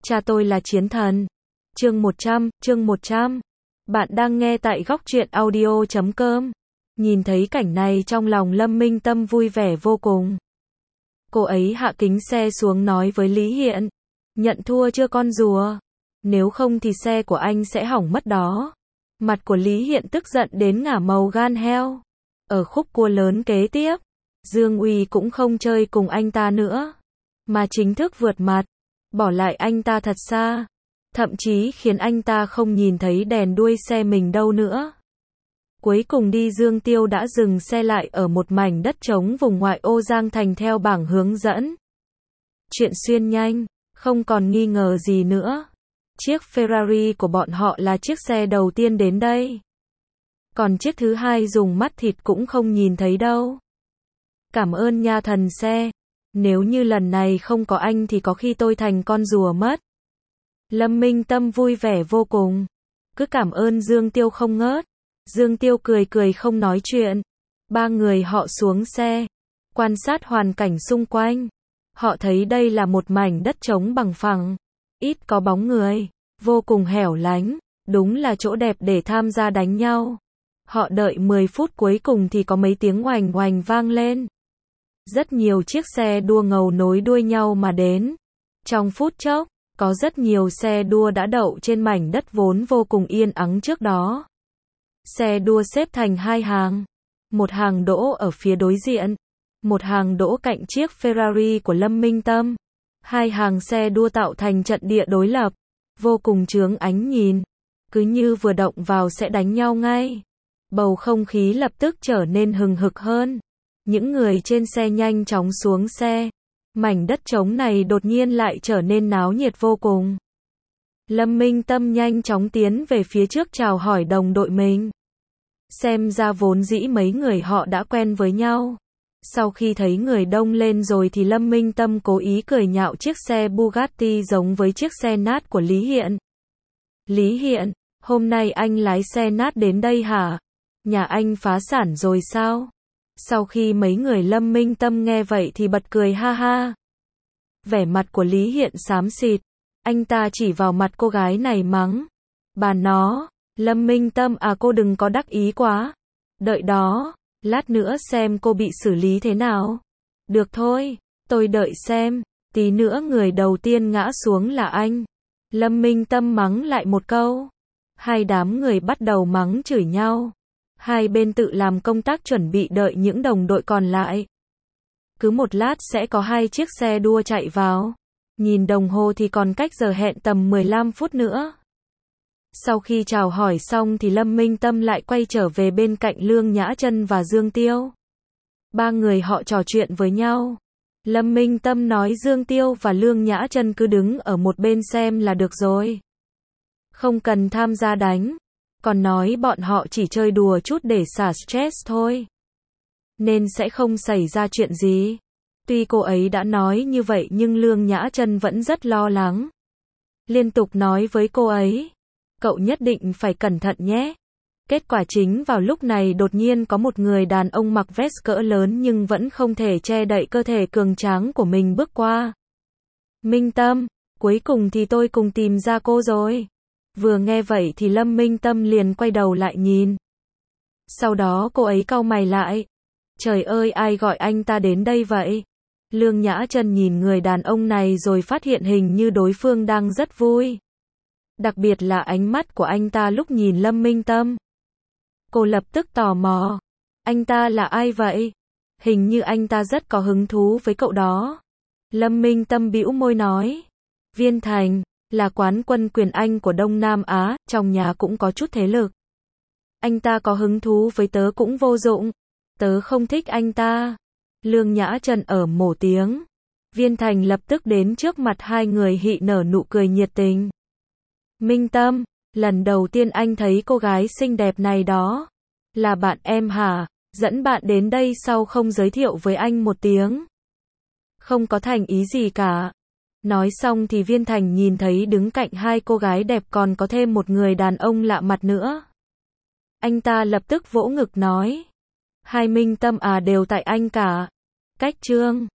Cha tôi là chiến thần. Chương 100. Bạn đang nghe tại góc truyện audio.com. Nhìn thấy cảnh này trong lòng Lâm Minh Tâm vui vẻ vô cùng. Cô ấy hạ kính xe xuống nói với Lý Hiện. Nhận thua chưa con rùa? Nếu không thì xe của anh sẽ hỏng mất đó. Mặt của Lý Hiện tức giận đến ngả màu gan heo. Ở khúc cua lớn kế tiếp, Dương Uy cũng không chơi cùng anh ta nữa, mà chính thức vượt mặt, bỏ lại anh ta thật xa, thậm chí khiến anh ta không nhìn thấy đèn đuôi xe mình đâu nữa. Cuối cùng Dương Tiêu đã dừng xe lại ở một mảnh đất trống vùng ngoại ô Giang Thành theo bảng hướng dẫn. Chuyện xuyên nhanh, không còn nghi ngờ gì nữa. Chiếc Ferrari của bọn họ là chiếc xe đầu tiên đến đây. Còn chiếc thứ hai dùng mắt thịt cũng không nhìn thấy đâu. Cảm ơn nha thần xe. Nếu như lần này không có anh thì có khi tôi thành con rùa mất. Lâm Minh Tâm vui vẻ vô cùng. Cứ cảm ơn Dương Tiêu không ngớt. Dương Tiêu cười cười không nói chuyện. Ba người họ xuống xe, quan sát hoàn cảnh xung quanh. Họ thấy đây là một mảnh đất trống bằng phẳng, ít có bóng người, vô cùng hẻo lánh, đúng là chỗ đẹp để tham gia đánh nhau. Họ đợi 10 phút cuối cùng thì có mấy tiếng oành oành vang lên. Rất nhiều chiếc xe đua ngầu nối đuôi nhau mà đến. Trong phút chốc, có rất nhiều xe đua đã đậu trên mảnh đất vốn vô cùng yên ắng trước đó. Xe đua xếp thành hai hàng. Một hàng đỗ ở phía đối diện, một hàng đỗ cạnh chiếc Ferrari của Lâm Minh Tâm. Hai hàng xe đua tạo thành trận địa đối lập, vô cùng chướng ánh nhìn. Cứ như vừa động vào sẽ đánh nhau ngay. Bầu không khí lập tức trở nên hừng hực hơn. Những người trên xe nhanh chóng xuống xe. Mảnh đất trống này đột nhiên lại trở nên náo nhiệt vô cùng. Lâm Minh Tâm nhanh chóng tiến về phía trước chào hỏi đồng đội mình. Xem ra vốn dĩ mấy người họ đã quen với nhau. Sau khi thấy người đông lên rồi thì Lâm Minh Tâm cố ý cười nhạo chiếc xe Bugatti giống với chiếc xe nát của Lý Hiện. Lý Hiện, hôm nay anh lái xe nát đến đây hả? Nhà anh phá sản rồi sao? Sau khi mấy người Lâm Minh Tâm nghe vậy thì bật cười ha ha. Vẻ mặt của Lý Hiện xám xịt. Anh ta chỉ vào mặt cô gái này mắng. Bà nó, Lâm Minh Tâm à, cô đừng có đắc ý quá. Đợi đó, lát nữa xem cô bị xử lý thế nào. Được thôi, tôi đợi xem. Tí nữa người đầu tiên ngã xuống là anh. Lâm Minh Tâm mắng lại một câu. Hai đám người bắt đầu mắng chửi nhau. Hai bên tự làm công tác chuẩn bị đợi những đồng đội còn lại. Cứ một lát sẽ có hai chiếc xe đua chạy vào. Nhìn đồng hồ thì còn cách giờ hẹn tầm 15 phút nữa. Sau khi chào hỏi xong thì Lâm Minh Tâm lại quay trở về bên cạnh Lương Nhã Chân và Dương Tiêu. Ba người họ trò chuyện với nhau. Lâm Minh Tâm nói Dương Tiêu và Lương Nhã Chân cứ đứng ở một bên xem là được rồi. Không cần tham gia đánh. Còn nói bọn họ chỉ chơi đùa chút để xả stress thôi. Nên sẽ không xảy ra chuyện gì. Tuy cô ấy đã nói như vậy nhưng Lương Nhã Chân vẫn rất lo lắng. Liên tục nói với cô ấy. Cậu nhất định phải cẩn thận nhé. Kết quả chính vào lúc này đột nhiên có một người đàn ông mặc vest cỡ lớn nhưng vẫn không thể che đậy cơ thể cường tráng của mình bước qua. Minh Tâm, cuối cùng thì tôi cùng tìm ra cô rồi. Vừa nghe vậy thì Lâm Minh Tâm liền quay đầu lại nhìn. Sau đó cô ấy cau mày lại. Trời ơi, ai gọi anh ta đến đây vậy? Lương Nhã Chân nhìn người đàn ông này rồi phát hiện hình như đối phương đang rất vui. Đặc biệt là ánh mắt của anh ta lúc nhìn Lâm Minh Tâm. Cô lập tức tò mò. Anh ta là ai vậy? Hình như anh ta rất có hứng thú với cậu đó. Lâm Minh Tâm bĩu môi nói. Viên Thành, là quán quân quyền Anh của Đông Nam Á, trong nhà cũng có chút thế lực. Anh ta có hứng thú với tớ cũng vô dụng. Tớ không thích anh ta. Lương Nhã Chân ở mổ tiếng. Viên Thành lập tức đến trước mặt hai người hị nở nụ cười nhiệt tình. Minh Tâm, lần đầu tiên anh thấy cô gái xinh đẹp này đó. Là bạn em hả? Dẫn bạn đến đây sau không giới thiệu với anh một tiếng. Không có thành ý gì cả. Nói xong thì Viên Thành nhìn thấy đứng cạnh hai cô gái đẹp còn có thêm một người đàn ông lạ mặt nữa. Anh ta lập tức vỗ ngực nói. Hai Minh Tâm à, đều tại anh cả. Cách Trương.